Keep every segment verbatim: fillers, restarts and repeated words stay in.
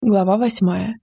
Глава восьмая.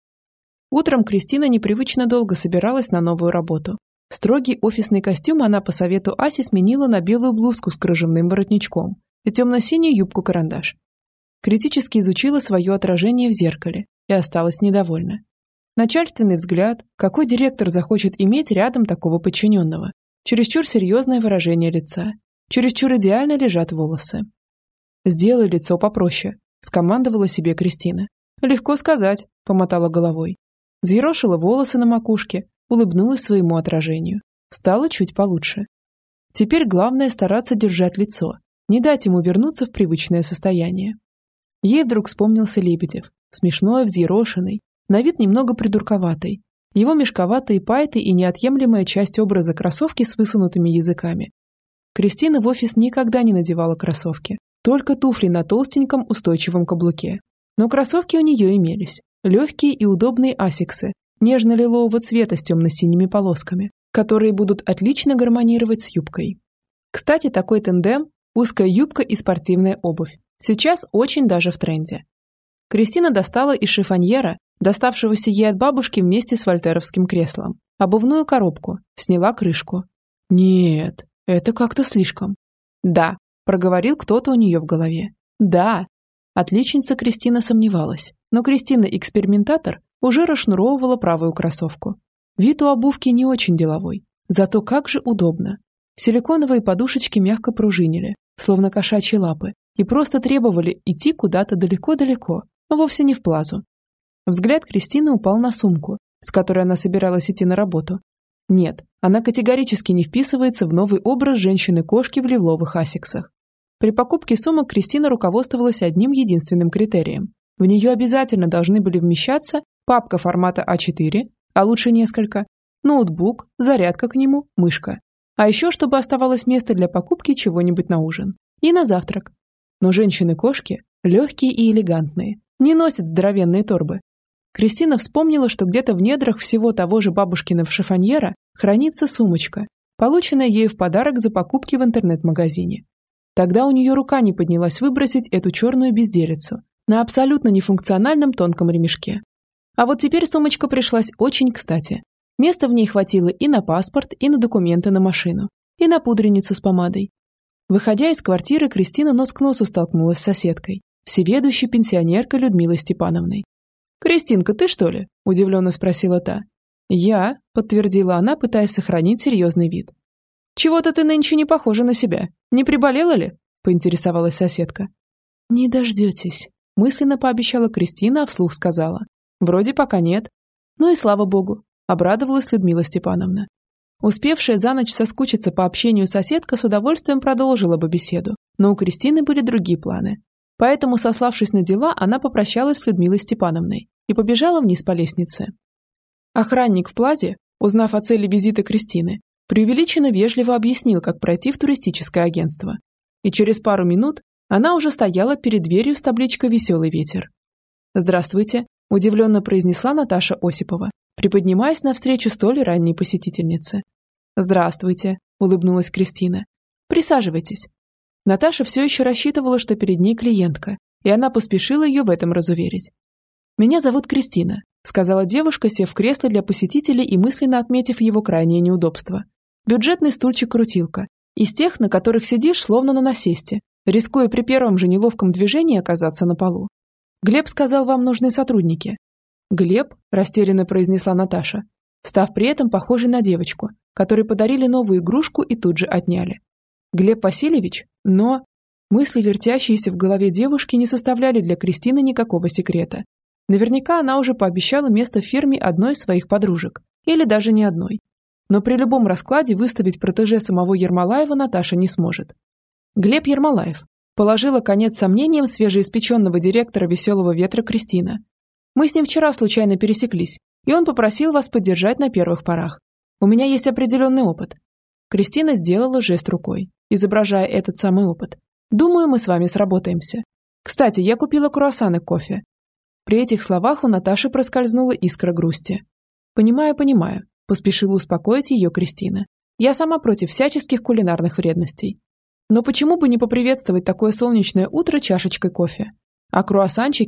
Утром Кристина непривычно долго собиралась на новую работу. Строгий офисный костюм она по совету Аси сменила на белую блузку с кружевным воротничком и темно-синюю юбку-карандаш. Критически изучила свое отражение в зеркале и осталась недовольна. Начальственный взгляд, какой директор захочет иметь рядом такого подчиненного, чересчур серьезное выражение лица, чересчур идеально лежат волосы. «Сделай лицо попроще», – скомандовала себе Кристина. «Легко сказать», – помотала головой. Взъерошила волосы на макушке, улыбнулась своему отражению. Стало чуть получше. Теперь главное стараться держать лицо, не дать ему вернуться в привычное состояние. Ей вдруг вспомнился Лебедев, смешной, взъерошенный, на вид немного придурковатый. Его мешковатые пайты и неотъемлемая часть образа кроссовки с высунутыми языками. Кристина в офис никогда не надевала кроссовки, только туфли на толстеньком устойчивом каблуке. Но кроссовки у нее имелись. Легкие и удобные асиксы, нежно-лилового цвета с темно-синими полосками, которые будут отлично гармонировать с юбкой. Кстати, такой тандем – узкая юбка и спортивная обувь. Сейчас очень даже в тренде. Кристина достала из шифоньера, доставшегося ей от бабушки вместе с вольтеровским креслом, обувную коробку, сняла крышку. «Нет, это как-то слишком». «Да», – проговорил кто-то у нее в голове. «Да». Отличница Кристина сомневалась, но Кристина-экспериментатор уже расшнуровывала правую кроссовку. Вид у обувки не очень деловой, зато как же удобно. Силиконовые подушечки мягко пружинили, словно кошачьи лапы, и просто требовали идти куда-то далеко-далеко, но вовсе не в плазу. Взгляд Кристины упал на сумку, с которой она собиралась идти на работу. Нет, она категорически не вписывается в новый образ женщины-кошки в лиловых асиксах. При покупке сумок Кристина руководствовалась одним единственным критерием. В нее обязательно должны были вмещаться папка формата а четыре, а лучше несколько, ноутбук, зарядка к нему, мышка. А еще, чтобы оставалось место для покупки чего-нибудь на ужин. И на завтрак. Но женщины-кошки, легкие и элегантные, не носят здоровенные торбы. Кристина вспомнила, что где-то в недрах всего того же бабушкиного шифоньера хранится сумочка, полученная ею в подарок за покупки в интернет-магазине. Тогда у нее рука не поднялась выбросить эту черную безделицу на абсолютно нефункциональном тонком ремешке. А вот теперь сумочка пришлась очень кстати. Места в ней хватило и на паспорт, и на документы на машину, и на пудреницу с помадой. Выходя из квартиры, Кристина нос к носу столкнулась с соседкой, всеведущей пенсионеркой Людмилой Степановной. «Кристинка, ты что ли?» – удивленно спросила та. «Я», – подтвердила она, пытаясь сохранить серьезный вид. «Чего-то ты нынче не похожа на себя. Не приболела ли?» – поинтересовалась соседка. «Не дождетесь», – мысленно пообещала Кристина, а вслух сказала. «Вроде пока нет». «Ну и слава богу», – обрадовалась Людмила Степановна. Успевшая за ночь соскучиться по общению соседка с удовольствием продолжила бы беседу, но у Кристины были другие планы. Поэтому, сославшись на дела, она попрощалась с Людмилой Степановной и побежала вниз по лестнице. Охранник в плазе, узнав о цели визита Кристины, преувеличенно вежливо объяснил, как пройти в туристическое агентство. И через пару минут она уже стояла перед дверью с табличкой «Веселый ветер». «Здравствуйте», – удивленно произнесла Наташа Осипова, приподнимаясь навстречу столь ранней посетительнице. «Здравствуйте», – улыбнулась Кристина. «Присаживайтесь». Наташа все еще рассчитывала, что перед ней клиентка, и она поспешила ее в этом разуверить. «Меня зовут Кристина», – сказала девушка, сев в кресло для посетителей и мысленно отметив его крайнее неудобство. Бюджетный стульчик-крутилка, из тех, на которых сидишь словно на насесте, рискуя при первом же неловком движении оказаться на полу. «Глеб сказал, вам нужны сотрудники». «Глеб?» – растерянно произнесла Наташа, став при этом похожей на девочку, которой подарили новую игрушку и тут же отняли. «Глеб Васильевич? Но...» Мысли, вертящиеся в голове девушки, не составляли для Кристины никакого секрета. Наверняка она уже пообещала место в фирме одной из своих подружек, или даже не одной. Но при любом раскладе выставить протеже самого Ермолаева Наташа не сможет. Глеб Ермолаев. Положила конец сомнениям свежеиспеченного директора «Веселого ветра» Кристина. «Мы с ним вчера случайно пересеклись, и он попросил вас поддержать на первых порах. У меня есть определенный опыт». Кристина сделала жест рукой, изображая этот самый опыт. «Думаю, мы с вами сработаемся. Кстати, я купила круассаны к кофе». При этих словах у Наташи проскользнула искра грусти. «Понимаю, понимаю», – поспешила успокоить ее Кристина. «Я сама против всяческих кулинарных вредностей. Но почему бы не поприветствовать такое солнечное утро чашечкой кофе? А круассанчики?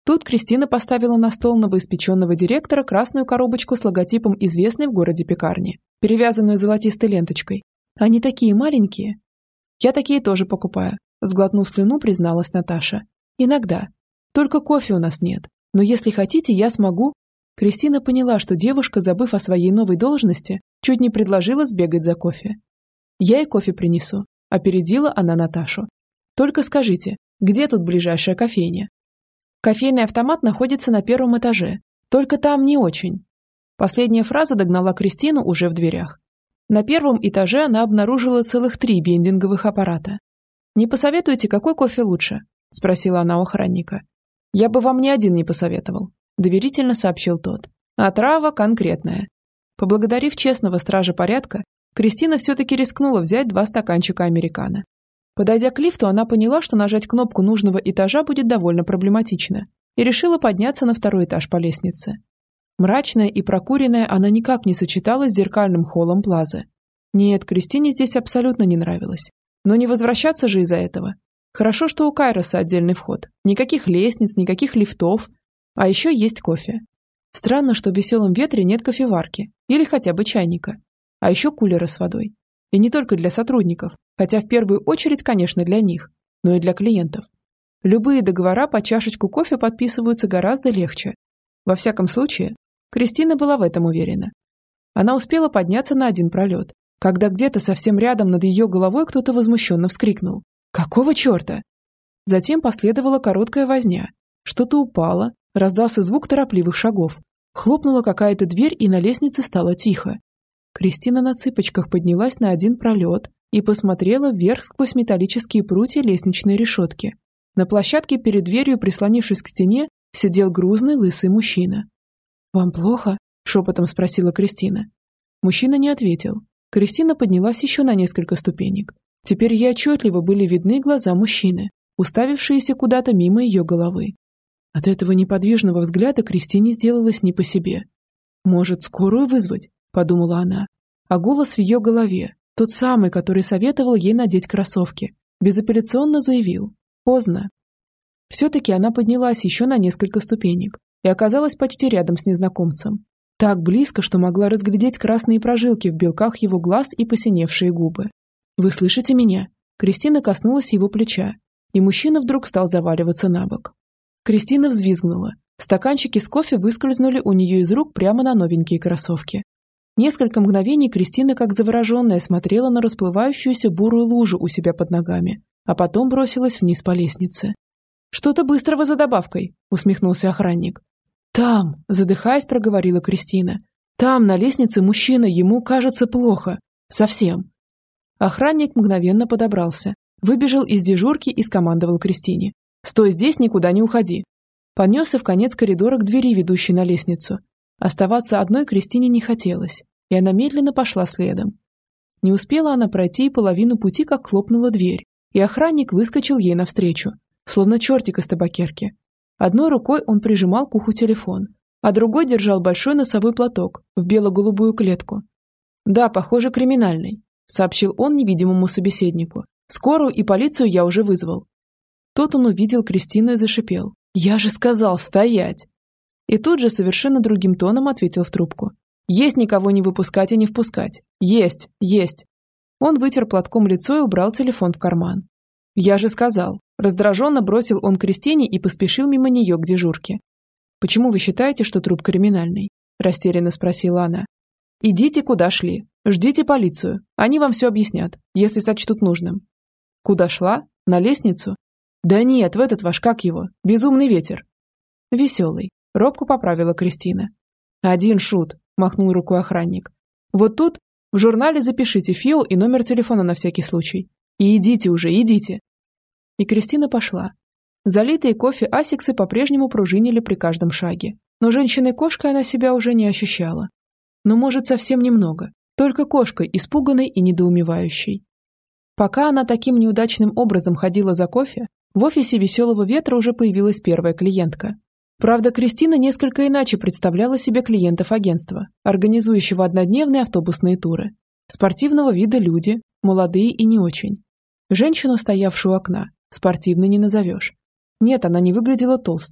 Тут Кристина поставила на стол новоиспеченного директора красную коробочку с логотипом известной в городе пекарни, перевязанную золотистой ленточкой. Они такие маленькие. Я такие тоже покупаю, сглотнув слюну, призналась Наташа. Иногда. Только кофе у нас нет. Но если хотите, я смогу. Кристина поняла, что девушка, забыв о своей новой должности, чуть не предложила сбегать за кофе. Я и кофе принесу, опередила она Наташу. Только скажите, где тут ближайшая кофейня? Кофейный автомат находится на первом этаже, только там не очень. Последняя фраза догнала Кристину уже в дверях. На первом этаже она обнаружила целых три вендинговых аппарата. «Не посоветуете, какой кофе лучше?» – спросила она у охранника. «Я бы вам ни один не посоветовал», – доверительно сообщил тот. «А трава конкретная». Поблагодарив честного стража порядка, Кристина все-таки рискнула взять два стаканчика американо. Подойдя к лифту, она поняла, что нажать кнопку нужного этажа будет довольно проблематично, и решила подняться на второй этаж по лестнице. Мрачная и прокуренная, она никак не сочеталась с зеркальным холлом Плазы. Нет, Кристине здесь абсолютно не нравилось. Но не возвращаться же из-за этого. Хорошо, что у Кайроса отдельный вход. Никаких лестниц, никаких лифтов. А еще есть кофе. Странно, что в веселом ветре нет кофеварки или хотя бы чайника. А еще кулера с водой. И не только для сотрудников, хотя в первую очередь, конечно, для них, но и для клиентов. Любые договора по чашечку кофе подписываются гораздо легче. Во всяком случае, Кристина была в этом уверена. Она успела подняться на один пролет, когда где-то совсем рядом над ее головой кто-то возмущенно вскрикнул. «Какого черта?» Затем последовала короткая возня. Что-то упало, раздался звук торопливых шагов. Хлопнула какая-то дверь, и на лестнице стало тихо. Кристина на цыпочках поднялась на один пролет и посмотрела вверх сквозь металлические прутья лестничной решетки. На площадке перед дверью, прислонившись к стене, сидел грузный лысый мужчина. «Вам плохо?» – шепотом спросила Кристина. Мужчина не ответил. Кристина поднялась еще на несколько ступенек. Теперь ей отчетливо были видны глаза мужчины, уставившиеся куда-то мимо ее головы. От этого неподвижного взгляда Кристине сделалось не по себе. «Может, скорую вызвать?» – подумала она. А голос в ее голове, тот самый, который советовал ей надеть кроссовки, безапелляционно заявил: «Поздно». Все-таки она поднялась еще на несколько ступенек и оказалась почти рядом с незнакомцем. Так близко, что могла разглядеть красные прожилки в белках его глаз и посиневшие губы. «Вы слышите меня?» Кристина коснулась его плеча, и мужчина вдруг стал заваливаться на бок. Кристина взвизгнула. Стаканчики с кофе выскользнули у нее из рук прямо на новенькие кроссовки. Несколько мгновений Кристина, как завороженная, смотрела на расплывающуюся бурую лужу у себя под ногами, а потом бросилась вниз по лестнице. «Что-то быстрого за добавкой», — усмехнулся охранник. «Там», — задыхаясь, проговорила Кристина. «Там, на лестнице, мужчина, ему кажется плохо. Совсем». Охранник мгновенно подобрался, выбежал из дежурки и скомандовал Кристине: «Стой здесь, никуда не уходи». Понесся в конец коридора к двери, ведущей на лестницу. Оставаться одной Кристине не хотелось, и она медленно пошла следом. Не успела она пройти и половину пути, как хлопнула дверь, и охранник выскочил ей навстречу, словно чертик из табакерки. Одной рукой он прижимал к уху телефон, а другой держал большой носовой платок в бело-голубую клетку. «Да, похоже, криминальный», — сообщил он невидимому собеседнику. «Скорую и полицию я уже вызвал». Тут он увидел Кристину и зашипел: «Я же сказал стоять!» И тут же совершенно другим тоном ответил в трубку: «Есть никого не выпускать и не впускать. Есть, есть». Он вытер платком лицо и убрал телефон в карман. «Я же сказал». Раздраженно бросил он Кристине и поспешил мимо нее к дежурке. «Почему вы считаете, что труп криминальный?» Растерянно спросила она. «Идите, куда шли. Ждите полицию. Они вам все объяснят, если сочтут нужным». «Куда шла? На лестницу?» «Да нет, в этот ваш, как его, безумный ветер». «Веселый», — робко поправила Кристина. «Один шут», — махнул рукой охранник. «Вот тут в журнале запишите ФИО и номер телефона на всякий случай. И идите уже, идите». И Кристина пошла. Залитые кофе асиксы по-прежнему пружинили при каждом шаге, но женщиной-кошкой она себя уже не ощущала. Но, может, совсем немного, только кошкой, испуганной и недоумевающей. Пока она таким неудачным образом ходила за кофе, в офисе «Веселого ветра» уже появилась первая клиентка. Правда, Кристина несколько иначе представляла себе клиентов агентства, организующего однодневные автобусные туры. Спортивного вида люди, молодые и не очень. Женщину, стоявшую у окна, спортивной не назовешь. Нет, она не выглядела толстой,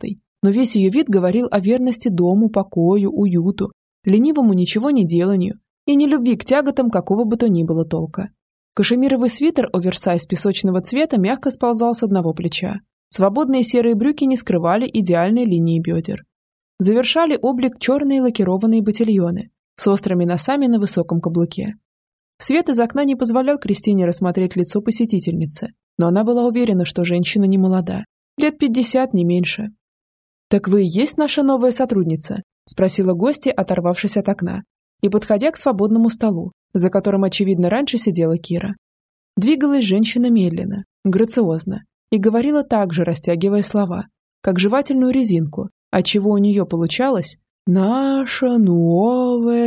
Но весь ее вид говорил о верности дому, покою, уюту, ленивому ничего не деланию и нелюбви к тяготам какого бы то ни было толка. Кашемировый свитер оверсайз песочного цвета мягко сползал с одного плеча. Свободные серые брюки не скрывали идеальной линии бедер. Завершали облик черные лакированные ботильоны с острыми носами на высоком каблуке. Свет из окна не позволял Кристине рассмотреть лицо посетительницы, но она была уверена, что женщина не молода, лет пятьдесят, не меньше. «Так вы и есть наша новая сотрудница?» – спросила гостья, оторвавшись от окна, и подходя к свободному столу, за которым, очевидно, раньше сидела Кира. Двигалась женщина медленно, грациозно, и говорила так же, растягивая слова, как жевательную резинку, отчего у нее получалось «наша новая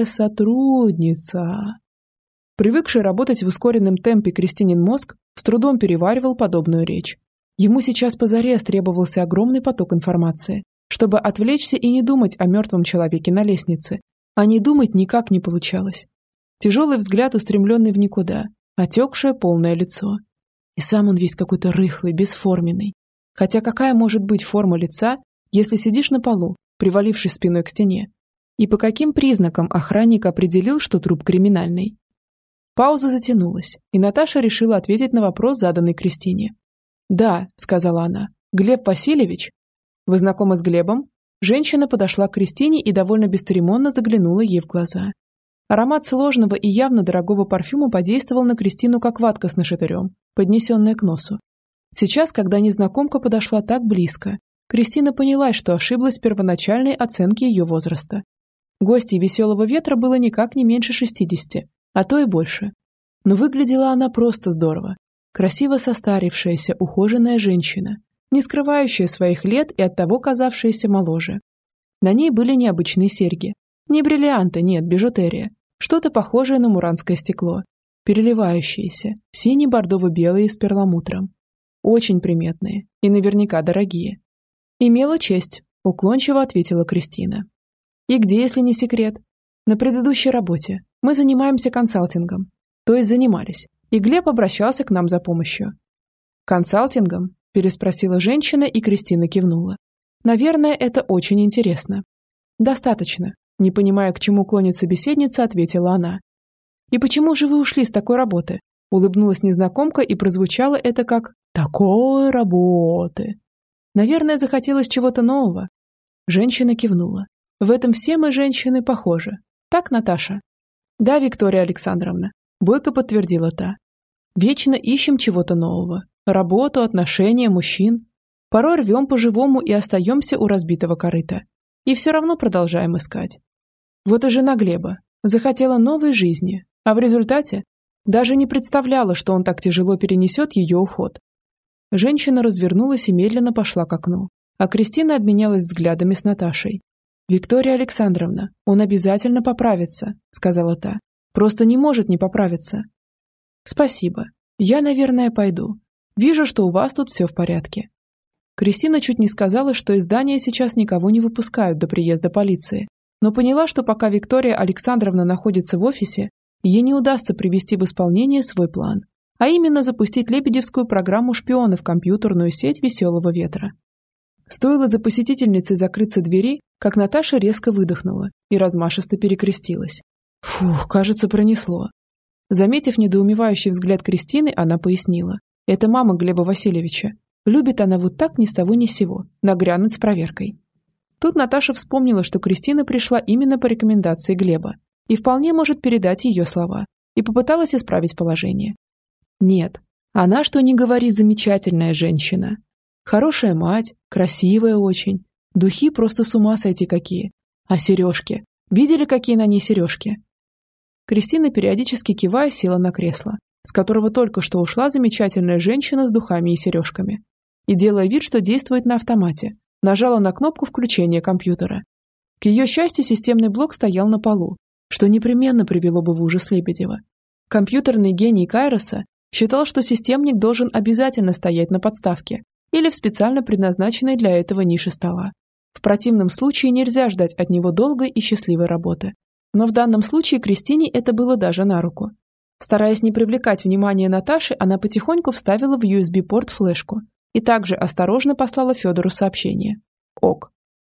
сотрудница». Привыкший работать в ускоренном темпе Кристинин мозг с трудом переваривал подобную речь. Ему сейчас позарез требовался огромный поток информации, чтобы отвлечься и не думать о мертвом человеке на лестнице. А не думать никак не получалось. Тяжелый взгляд, устремленный в никуда, отекшее полное лицо. И сам он весь какой-то рыхлый, бесформенный. Хотя какая может быть форма лица, если сидишь на полу, привалившись спиной к стене? И по каким признакам охранник определил, что труп криминальный? Пауза затянулась, и Наташа решила ответить на вопрос, заданный Кристине. «Да», — сказала она, — «Глеб Васильевич?» «Вы знакомы с Глебом?» Женщина подошла к Кристине и довольно бесцеремонно заглянула ей в глаза. Аромат сложного и явно дорогого парфюма подействовал на Кристину как ватка с нашатырем, поднесенная к носу. Сейчас, когда незнакомка подошла так близко, Кристина поняла, что ошиблась в первоначальной оценке ее возраста. Гостье «Веселого ветра» было никак не меньше шестидесяти, а то и больше. Но выглядела она просто здорово. Красиво состарившаяся, ухоженная женщина, не скрывающая своих лет и оттого казавшаяся моложе. На ней были необычные серьги. Не бриллианты, нет, бижутерия. Что-то похожее на муранское стекло. Переливающиеся, сине-бордово-белые с перламутром. Очень приметные и наверняка дорогие. «Имела честь», – уклончиво ответила Кристина. «И где, если не секрет?» «На предыдущей работе. Мы занимаемся консалтингом. То есть занимались. И Глеб обращался к нам за помощью». «Консалтингом?» – переспросила женщина, и Кристина кивнула. «Наверное, это очень интересно». «Достаточно», – не понимая, к чему клонит собеседница, ответила она. «И почему же вы ушли с такой работы?» – улыбнулась незнакомка, и прозвучало это как «такой работы». «Наверное, захотелось чего-то нового». Женщина кивнула. «В этом все мы, женщины, похожи. Так, Наташа?» «Да, Виктория Александровна», – бойко подтвердила та. «Вечно ищем чего-то нового. Работу, отношения, мужчин. Порой рвем по-живому и остаемся у разбитого корыта. И все равно продолжаем искать. Вот и жена Глеба захотела новой жизни, а в результате даже не представляла, что он так тяжело перенесет ее уход». Женщина развернулась и медленно пошла к окну, а Кристина обменялась взглядами с Наташей. «Виктория Александровна, он обязательно поправится», — сказала та. «Просто не может не поправиться». «Спасибо. Я, наверное, пойду. Вижу, что у вас тут все в порядке». Кристина чуть не сказала, что из здания сейчас никого не выпускают до приезда полиции, но поняла, что пока Виктория Александровна находится в офисе, ей не удастся привести в исполнение свой план, а именно запустить лебедевскую программу шпиона в компьютерную сеть «Веселого ветра». Стоило за посетительницей закрыться двери, как Наташа резко выдохнула и размашисто перекрестилась. Фух, кажется, пронесло. Заметив недоумевающий взгляд Кристины, она пояснила. Это мама Глеба Васильевича. Любит она вот так ни с того ни с сего, нагрянуть с проверкой. Тут Наташа вспомнила, что Кристина пришла именно по рекомендации Глеба и вполне может передать ее слова, и попыталась исправить положение. Нет, она, что ни говори, замечательная женщина. Хорошая мать, красивая очень. Духи просто с ума сойти какие. А сережки? Видели, какие на ней сережки? Кристина, периодически кивая, села на кресло, с которого только что ушла замечательная женщина с духами и сережками. И, делая вид, что действует на автомате, нажала на кнопку включения компьютера. К ее счастью, системный блок стоял на полу, что непременно привело бы в ужас Лебедева. Компьютерный гений Кайроса считал, что системник должен обязательно стоять на подставке или в специально предназначенной для этого нише стола. В противном случае нельзя ждать от него долгой и счастливой работы. Но в данном случае Кристине это было даже на руку. Стараясь не привлекать внимание Наташи, она потихоньку вставила в ю эс би-порт флешку и также осторожно послала Федору сообщение. «Ок».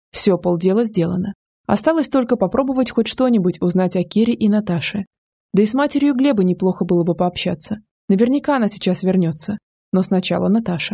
Все, полдела сделано. Осталось только попробовать хоть что-нибудь узнать о Кире и Наташе. Да и с матерью Глеба неплохо было бы пообщаться. Наверняка она сейчас вернется. Но сначала Наташа.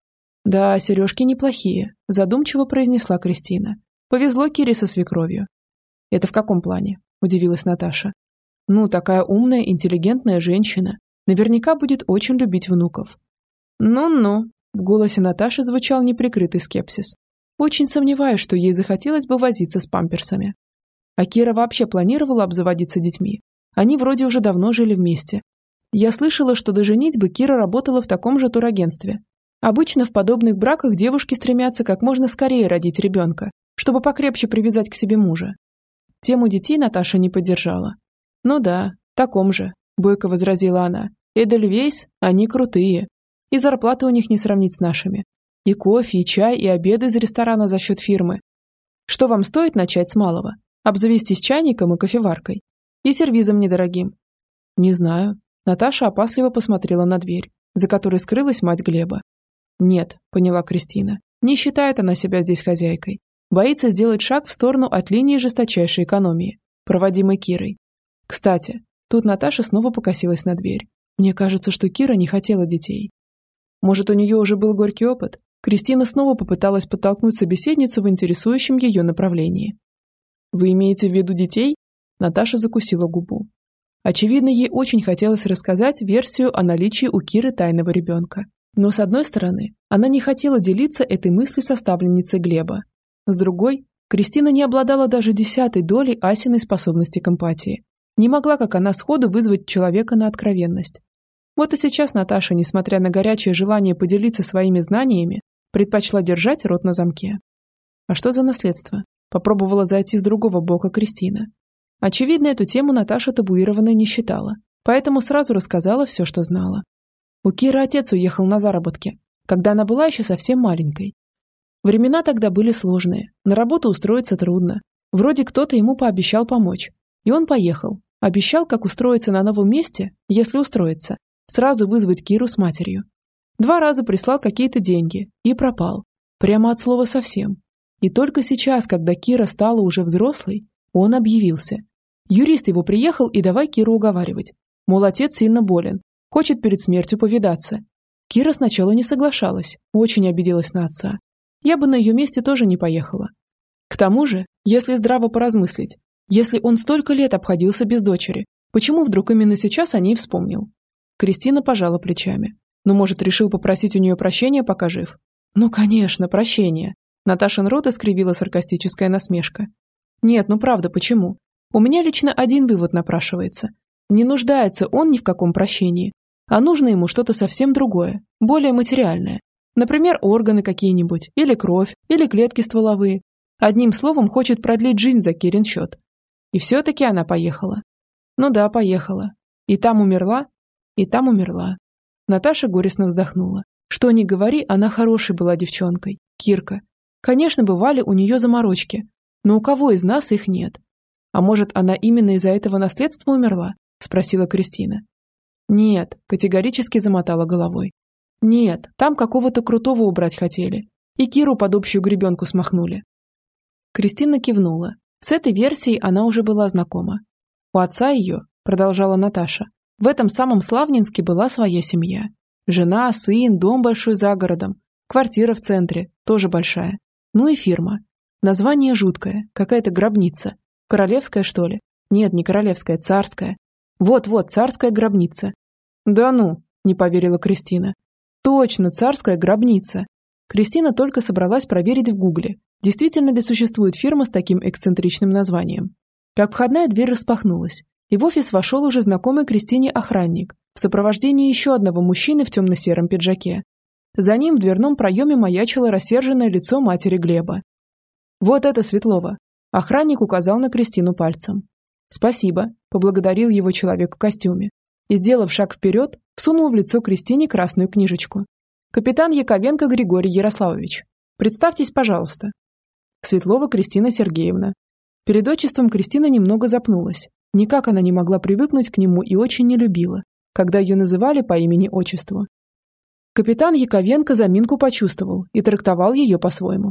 «Да, сережки неплохие», – задумчиво произнесла Кристина. «Повезло Кире со свекровью». «Это в каком плане?» – удивилась Наташа. «Ну, такая умная, интеллигентная женщина. Наверняка будет очень любить внуков». «Ну-ну», – в голосе Наташи звучал неприкрытый скепсис. «Очень сомневаюсь, что ей захотелось бы возиться с памперсами». А Кира вообще планировала обзаводиться детьми. Они вроде уже давно жили вместе. Я слышала, что до женитьбы Кира работала в таком же турагентстве. Обычно в подобных браках девушки стремятся как можно скорее родить ребенка, чтобы покрепче привязать к себе мужа. Тему детей Наташа не поддержала. «Ну да, таком же», – бойко возразила она. «Эдельвейс, они крутые. И зарплаты у них не сравнить с нашими. И кофе, и чай, и обеды из ресторана за счет фирмы. Что вам стоит начать с малого? Обзавестись чайником и кофеваркой? И сервизом недорогим?» «Не знаю». Наташа опасливо посмотрела на дверь, за которой скрылась мать Глеба. «Нет», – поняла Кристина, – не считает она себя здесь хозяйкой. Боится сделать шаг в сторону от линии жесточайшей экономии, проводимой Кирой. Кстати, тут Наташа снова покосилась на дверь. Мне кажется, что Кира не хотела детей. Может, у нее уже был горький опыт? Кристина снова попыталась подтолкнуть собеседницу в интересующем ее направлении. «Вы имеете в виду детей?» Наташа закусила губу. Очевидно, ей очень хотелось рассказать версию о наличии у Киры тайного ребенка. Но, с одной стороны, она не хотела делиться этой мыслью со ставленницей Глеба. С другой, Кристина не обладала даже десятой долей Асиной способности к эмпатии. Не могла, как она, сходу вызвать человека на откровенность. Вот и сейчас Наташа, несмотря на горячее желание поделиться своими знаниями, предпочла держать рот на замке. А что за наследство? Попробовала зайти с другого бока Кристина. Очевидно, эту тему Наташа табуированной не считала, поэтому сразу рассказала все, что знала. У Киры отец уехал на заработки, когда она была еще совсем маленькой. Времена тогда были сложные, на работу устроиться трудно. Вроде кто-то ему пообещал помочь. И он поехал. Обещал, как устроиться на новом месте, если устроится, сразу вызвать Киру с матерью. Два раза прислал какие-то деньги и пропал. Прямо от слова совсем. И только сейчас, когда Кира стала уже взрослой, он объявился. Юрист его приехал и давай Киру уговаривать. Мол, отец сильно болен, хочет перед смертью повидаться. Кира сначала не соглашалась, очень обиделась на отца. Я бы на ее месте тоже не поехала. К тому же, если здраво поразмыслить, если он столько лет обходился без дочери, почему вдруг именно сейчас о ней вспомнил? Кристина пожала плечами. Ну, может, решил попросить у нее прощения, пока жив? Ну, конечно, прощения. Наташин рот искривила саркастическая насмешка. Нет, ну правда, почему? У меня лично один вывод напрашивается. Не нуждается он ни в каком прощении, а нужно ему что-то совсем другое, более материальное. Например, органы какие-нибудь, или кровь, или клетки стволовые. Одним словом, хочет продлить жизнь за Кирин счет. И все-таки она поехала. Ну да, поехала. И там умерла, и там умерла. Наташа горестно вздохнула. Что ни говори, она хорошей была девчонкой, Кирка. Конечно, бывали у нее заморочки, но у кого из нас их нет? А может, она именно из-за этого наследства умерла? Спросила Кристина. Нет, категорически замотала головой. Нет, там какого-то крутого убрать хотели. И Киру под общую гребенку смахнули. Кристина кивнула. С этой версией она уже была знакома. У отца ее, продолжала Наташа, в этом самом Славнинске была своя семья. Жена, сын, дом большой за городом, квартира в центре, тоже большая. Ну и фирма. Название жуткое, какая-то гробница. Королевская, что ли? Нет, не королевская, царская. Вот-вот, царская гробница. Да ну, не поверила Кристина. Точно, царская гробница. Кристина только собралась проверить в гугле, действительно ли существует фирма с таким эксцентричным названием. Как входная дверь распахнулась, и в офис вошел уже знакомый Кристине охранник в сопровождении еще одного мужчины в темно-сером пиджаке. За ним в дверном проеме маячило рассерженное лицо матери Глеба. «Вот это Светлова!» Охранник указал на Кристину пальцем. «Спасибо», – поблагодарил его человек в костюме. И, сделав шаг вперед, всунул в лицо Кристине красную книжечку. «Капитан Яковенко Григорий Ярославович. Представьтесь, пожалуйста». Светлова Кристина Сергеевна. Перед отчеством Кристина немного запнулась. Никак она не могла привыкнуть к нему и очень не любила, когда ее называли по имени-отчеству. Капитан Яковенко заминку почувствовал и трактовал ее по-своему.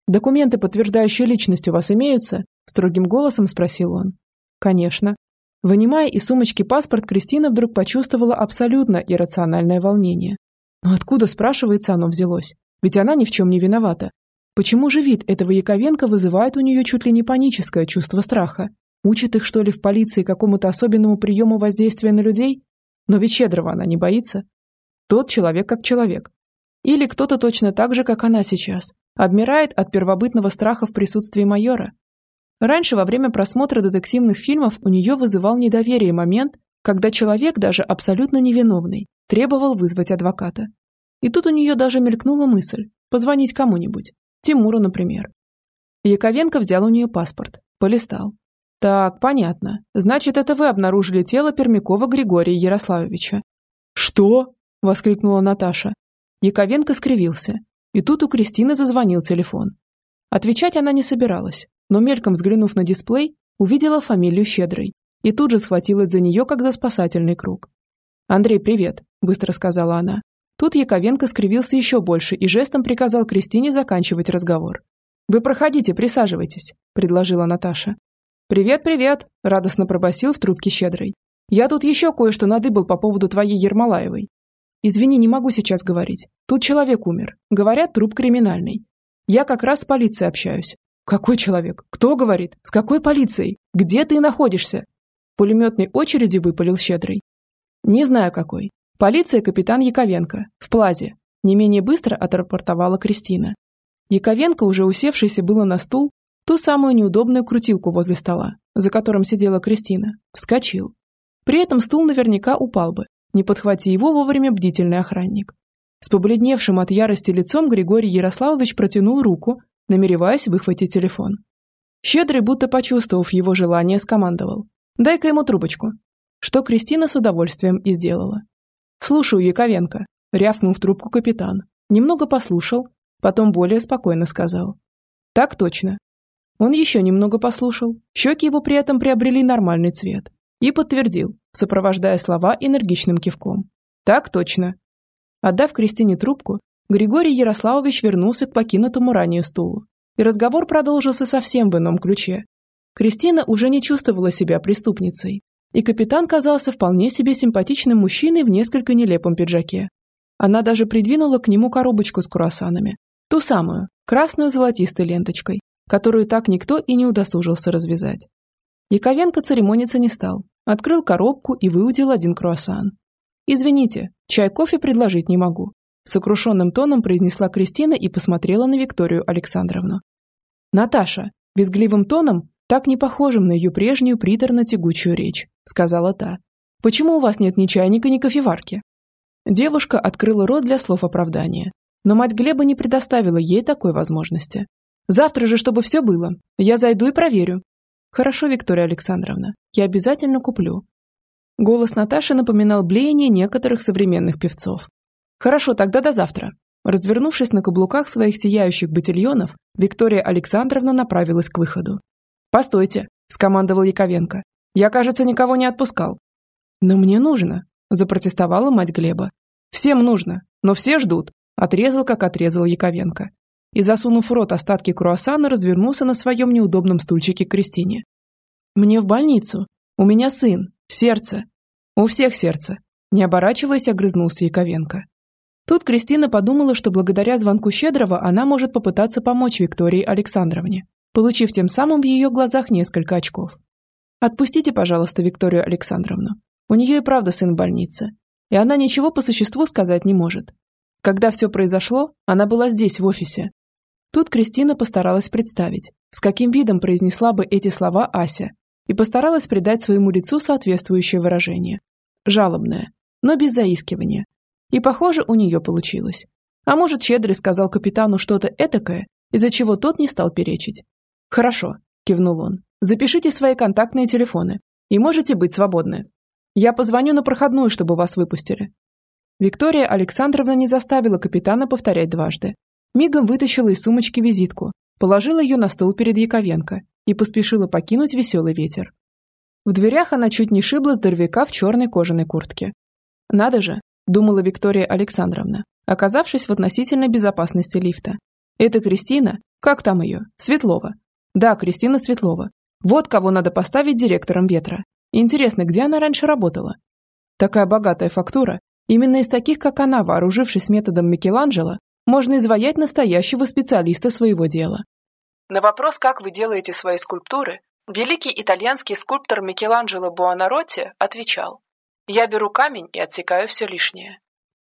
«Документы, подтверждающие личность, у вас имеются?» – строгим голосом спросил он. «Конечно». Вынимая из сумочки паспорт, Кристина вдруг почувствовала абсолютно иррациональное волнение. Но откуда, спрашивается, оно взялось? Ведь она ни в чем не виновата. Почему же вид этого Яковенко вызывает у нее чуть ли не паническое чувство страха? Учит их, что ли, в полиции какому-то особенному приему воздействия на людей? Но ведь Щедрого она не боится. Тот человек как человек. Или кто-то точно так же, как она сейчас, обмирает от первобытного страха в присутствии майора. Раньше, во время просмотра детективных фильмов, у нее вызывал недоверие момент, когда человек, даже абсолютно невиновный, требовал вызвать адвоката. И тут у нее даже мелькнула мысль позвонить кому-нибудь. Тимуру, например. Яковенко взял у нее паспорт, полистал. «Так, понятно. Значит, это вы обнаружили тело Пермякова Григория Ярославовича». «Что?» – воскликнула Наташа. Яковенко скривился. И тут у Кристины зазвонил телефон. Отвечать она не собиралась, но мельком взглянув на дисплей, увидела фамилию Щедрой и тут же схватилась за нее, как за спасательный круг. «Андрей, привет», – быстро сказала она. Тут Яковенко скривился еще больше и жестом приказал Кристине заканчивать разговор. «Вы проходите, присаживайтесь», – предложила Наташа. «Привет, привет», – радостно пробасил в трубке Щедрой. «Я тут еще кое-что надыбал по поводу твоей Ермолаевой». «Извини, не могу сейчас говорить. Тут человек умер. Говорят, труп криминальный. Я как раз с полицией общаюсь». «Какой человек? Кто говорит? С какой полицией? Где ты находишься?» Пулеметной очередью выпалил Щедрый. «Не знаю какой. Полиция, капитан Яковенко. В Плазе». Не менее быстро отрапортовала Кристина. Яковенко, уже усевшийся было на стул, ту самую неудобную крутилку возле стола, за которым сидела Кристина, вскочил. При этом стул наверняка упал бы, не подхвати его вовремя бдительный охранник. С побледневшим от ярости лицом Григорий Ярославович протянул руку, намереваясь выхватить телефон. Щедрый, будто почувствовав его желание, скомандовал: «Дай-ка ему трубочку», что Кристина с удовольствием и сделала. «Слушаю, Яковенко», – рявкнул в трубку капитан. Немного послушал, потом более спокойно сказал: «Так точно». Он еще немного послушал, щеки его при этом приобрели нормальный цвет, и подтвердил, сопровождая слова энергичным кивком: «Так точно». Отдав Кристине трубку, Григорий Ярославович вернулся к покинутому ранее стулу, и разговор продолжился совсем в ином ключе. Кристина уже не чувствовала себя преступницей, и капитан казался вполне себе симпатичным мужчиной в несколько нелепом пиджаке. Она даже придвинула к нему коробочку с круассанами, ту самую, красную золотистой ленточкой, которую так никто и не удосужился развязать. Яковенко церемониться не стал, открыл коробку и выудил один круассан. «Извините, чай-кофе предложить не могу», – сокрушенным тоном произнесла Кристина и посмотрела на Викторию Александровну. «Наташа», – визгливым тоном, так не похожим на ее прежнюю приторно-тягучую речь, сказала та: «Почему у вас нет ни чайника, ни кофеварки?» Девушка открыла рот для слов оправдания, но мать Глеба не предоставила ей такой возможности. «Завтра же, чтобы все было, я зайду и проверю». «Хорошо, Виктория Александровна, я обязательно куплю». Голос Наташи напоминал блеяние некоторых современных певцов. «Хорошо, тогда до завтра». Развернувшись на каблуках своих сияющих ботильонов, Виктория Александровна направилась к выходу. «Постойте», – скомандовал Яковенко. «Я, кажется, никого не отпускал». «Но мне нужно», – запротестовала мать Глеба. «Всем нужно, но все ждут», – отрезал, как отрезал Яковенко. И, засунув в рот остатки круассана, развернулся на своем неудобном стульчике к Кристине. «Мне в больницу. У меня сын. Сердце. У всех сердце», – не оборачиваясь, огрызнулся Яковенко. Тут Кристина подумала, что благодаря звонку Щедрого она может попытаться помочь Виктории Александровне, получив тем самым в ее глазах несколько очков. «Отпустите, пожалуйста, Викторию Александровну. У нее и правда сын в больнице, и она ничего по существу сказать не может. Когда все произошло, она была здесь, в офисе». Тут Кристина постаралась представить, с каким видом произнесла бы эти слова Ася, и постаралась придать своему лицу соответствующее выражение. Жалобное, но без заискивания. И, похоже, у нее получилось. А может, Щедрый сказал капитану что-то этакое, из-за чего тот не стал перечить. «Хорошо», – кивнул он, – «запишите свои контактные телефоны, и можете быть свободны. Я позвоню на проходную, чтобы вас выпустили». Виктория Александровна не заставила капитана повторять дважды. Мигом вытащила из сумочки визитку, положила ее на стол перед Яковенко и поспешила покинуть веселый ветер. В дверях она чуть не шибла здоровяка в черной кожаной куртке. «Надо же», – думала Виктория Александровна, оказавшись в относительной безопасности лифта. Это Кристина? Как там ее? Светлова. Да, Кристина Светлова. Вот кого надо поставить директором «Ветра». Интересно, где она раньше работала? Такая богатая фактура. Именно из таких, как она, вооружившись методом Микеланджело, можно изваять настоящего специалиста своего дела. На вопрос, как вы делаете свои скульптуры, великий итальянский скульптор Микеланджело Буонаротти отвечал: «Я беру камень и отсекаю все лишнее».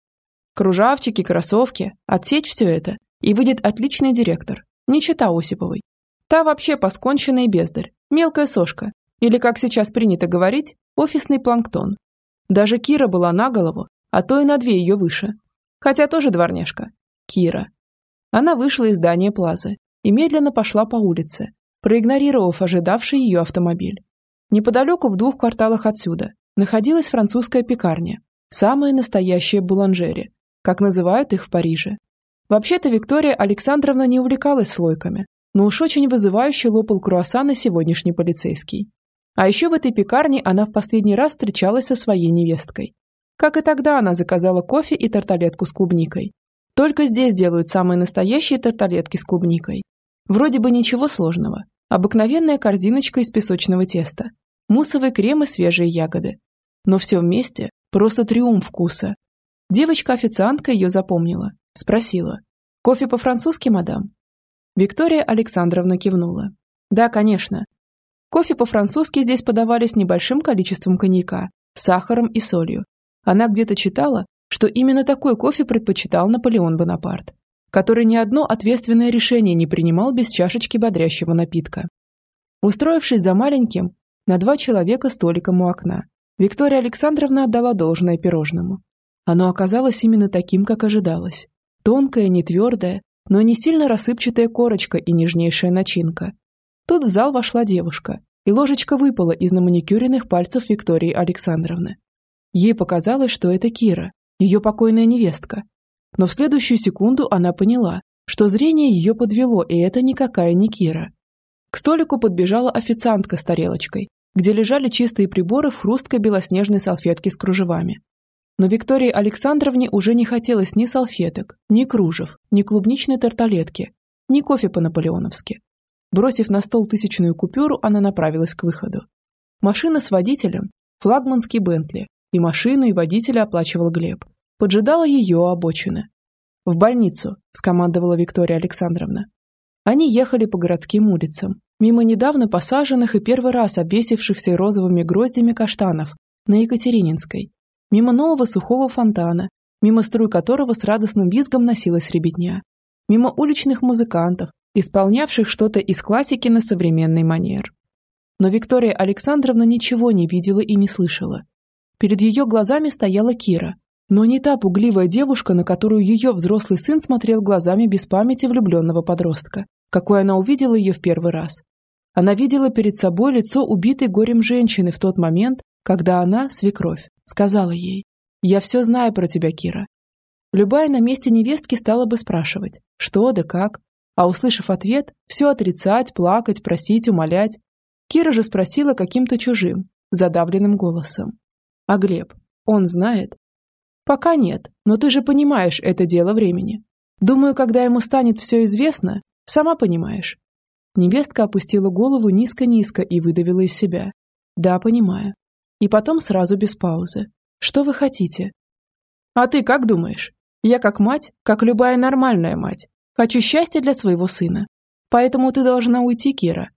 Кружавчики, кроссовки, отсечь все это, и выйдет отличный директор, не чета Осиповой. Та вообще посконченная бездарь, мелкая сошка, или, как сейчас принято говорить, офисный планктон. Даже Кира была на голову, а то и на две ее выше. Хотя тоже дворняжка. Кира. Она вышла из здания Плазы и медленно пошла по улице, проигнорировав ожидавший ее автомобиль. Неподалеку, в двух кварталах отсюда, находилась французская пекарня, самая настоящая буланжери, как называют их в Париже. Вообще-то Виктория Александровна не увлекалась слойками, но уж очень вызывающе лопал круассаны сегодняшний полицейский. А еще в этой пекарне она в последний раз встречалась со своей невесткой. Как и тогда, она заказала кофе и тарталетку с клубникой. Только здесь делают самые настоящие тарталетки с клубникой. Вроде бы ничего сложного. Обыкновенная корзиночка из песочного теста, муссовый крем и свежие ягоды. Но все вместе просто триумф вкуса. Девочка-официантка ее запомнила. Спросила: «Кофе по-французски, мадам?» Виктория Александровна кивнула. «Да, конечно». Кофе по-французски здесь подавали с небольшим количеством коньяка, сахаром и солью. Она где-то читала, что именно такой кофе предпочитал Наполеон Бонапарт, который ни одно ответственное решение не принимал без чашечки бодрящего напитка. Устроившись за маленьким, на два человека столиком у окна, Виктория Александровна отдала должное пирожному. Оно оказалось именно таким, как ожидалось. Тонкая, не твердая, но не сильно рассыпчатая корочка и нежнейшая начинка. Тут в зал вошла девушка, и ложечка выпала из наманикюренных пальцев Виктории Александровны. Ей показалось, что это Кира, ее покойная невестка. Но в следующую секунду она поняла, что зрение ее подвело, и это никакая не Кира. К столику подбежала официантка с тарелочкой, где лежали чистые приборы в хрусткой белоснежной салфетке с кружевами. Но Виктории Александровне уже не хотелось ни салфеток, ни кружев, ни клубничной тарталетки, ни кофе по-наполеоновски. Бросив на стол тысячную купюру, она направилась к выходу. Машина с водителем, флагманский Бентли, и машину, и водителя оплачивал Глеб, поджидала ее у обочины. «В больницу», – скомандовала Виктория Александровна. Они ехали по городским улицам, мимо недавно посаженных и первый раз обвесившихся розовыми гроздями каштанов на Екатерининской, мимо нового сухого фонтана, мимо струй которого с радостным визгом носилась ребятня, мимо уличных музыкантов, исполнявших что-то из классики на современный манер. Но Виктория Александровна ничего не видела и не слышала. Перед ее глазами стояла Кира, но не та пугливая девушка, на которую ее взрослый сын смотрел глазами без памяти влюбленного подростка, какой она увидела ее в первый раз. Она видела перед собой лицо убитой горем женщины в тот момент, когда она, свекровь, сказала ей: «Я все знаю про тебя, Кира». Любая на месте невестки стала бы спрашивать, что да как, а услышав ответ, все отрицать, плакать, просить, умолять. Кира же спросила каким-то чужим, задавленным голосом: «А Глеб, он знает?» «Пока нет, но ты же понимаешь, это дело времени. Думаю, когда ему станет все известно, сама понимаешь». Невестка опустила голову низко-низко и выдавила из себя: «Да, понимаю». И потом сразу без паузы: «Что вы хотите?» «А ты как думаешь? Я как мать, как любая нормальная мать, хочу счастья для своего сына. Поэтому ты должна уйти, Кира».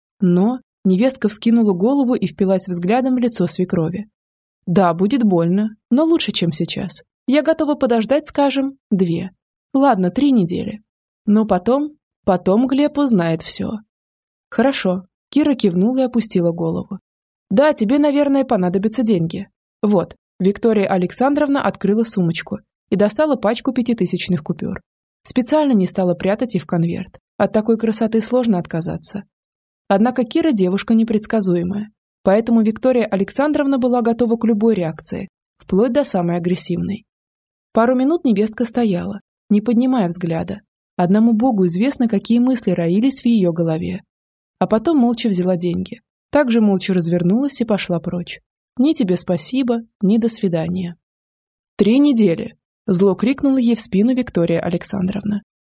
Но невестка вскинула голову и впилась взглядом в лицо свекрови. «Да, будет больно, но лучше, чем сейчас. Я готова подождать, скажем, две. Ладно, три недели. Но потом, потом Глеб узнает все». «Хорошо», – Кира кивнула и опустила голову. «Да, тебе, наверное, понадобятся деньги. Вот». Виктория Александровна открыла сумочку и достала пачку пятитысячных купюр. Специально не стала прятать их в конверт. От такой красоты сложно отказаться. Однако Кира девушка непредсказуемая, поэтому Виктория Александровна была готова к любой реакции, вплоть до самой агрессивной. Пару минут невестка стояла, не поднимая взгляда. Одному Богу известно, какие мысли роились в ее голове. А потом молча взяла деньги. Также молча развернулась и пошла прочь. Ни тебе спасибо, ни до свидания. «Три недели!» – зло крикнула ей в спину Виктория Александровна.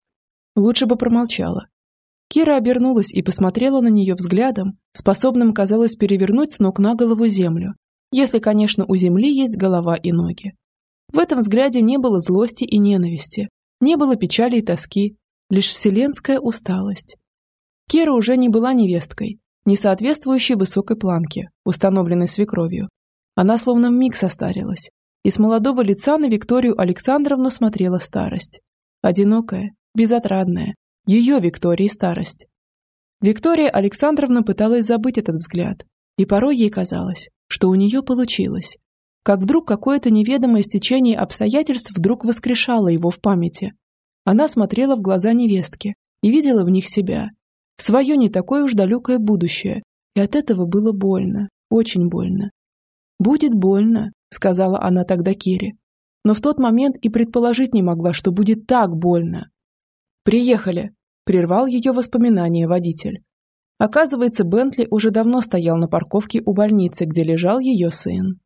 Лучше бы промолчала. Кира обернулась и посмотрела на нее взглядом, способным, казалось, перевернуть с ног на голову землю, если, конечно, у земли есть голова и ноги. В этом взгляде не было злости и ненависти, не было печали и тоски, лишь вселенская усталость. Кира уже не была невесткой, не соответствующей высокой планке, установленной свекровью. Она словно вмиг состарилась, и с молодого лица на Викторию Александровну смотрела старость. Одинокая, безотрадная, ее Виктории старость. Виктория Александровна пыталась забыть этот взгляд, и порой ей казалось, что у нее получилось. Как вдруг какое-то неведомое стечение обстоятельств вдруг воскрешало его в памяти. Она смотрела в глаза невестки и видела в них себя. Свое не такое уж далекое будущее, и от этого было больно, очень больно. «Будет больно», — сказала она тогда Кире, но в тот момент и предположить не могла, что будет так больно. «Приехали», — прервал ее воспоминания водитель. Оказывается, Бентли уже давно стоял на парковке у больницы, где лежал ее сын.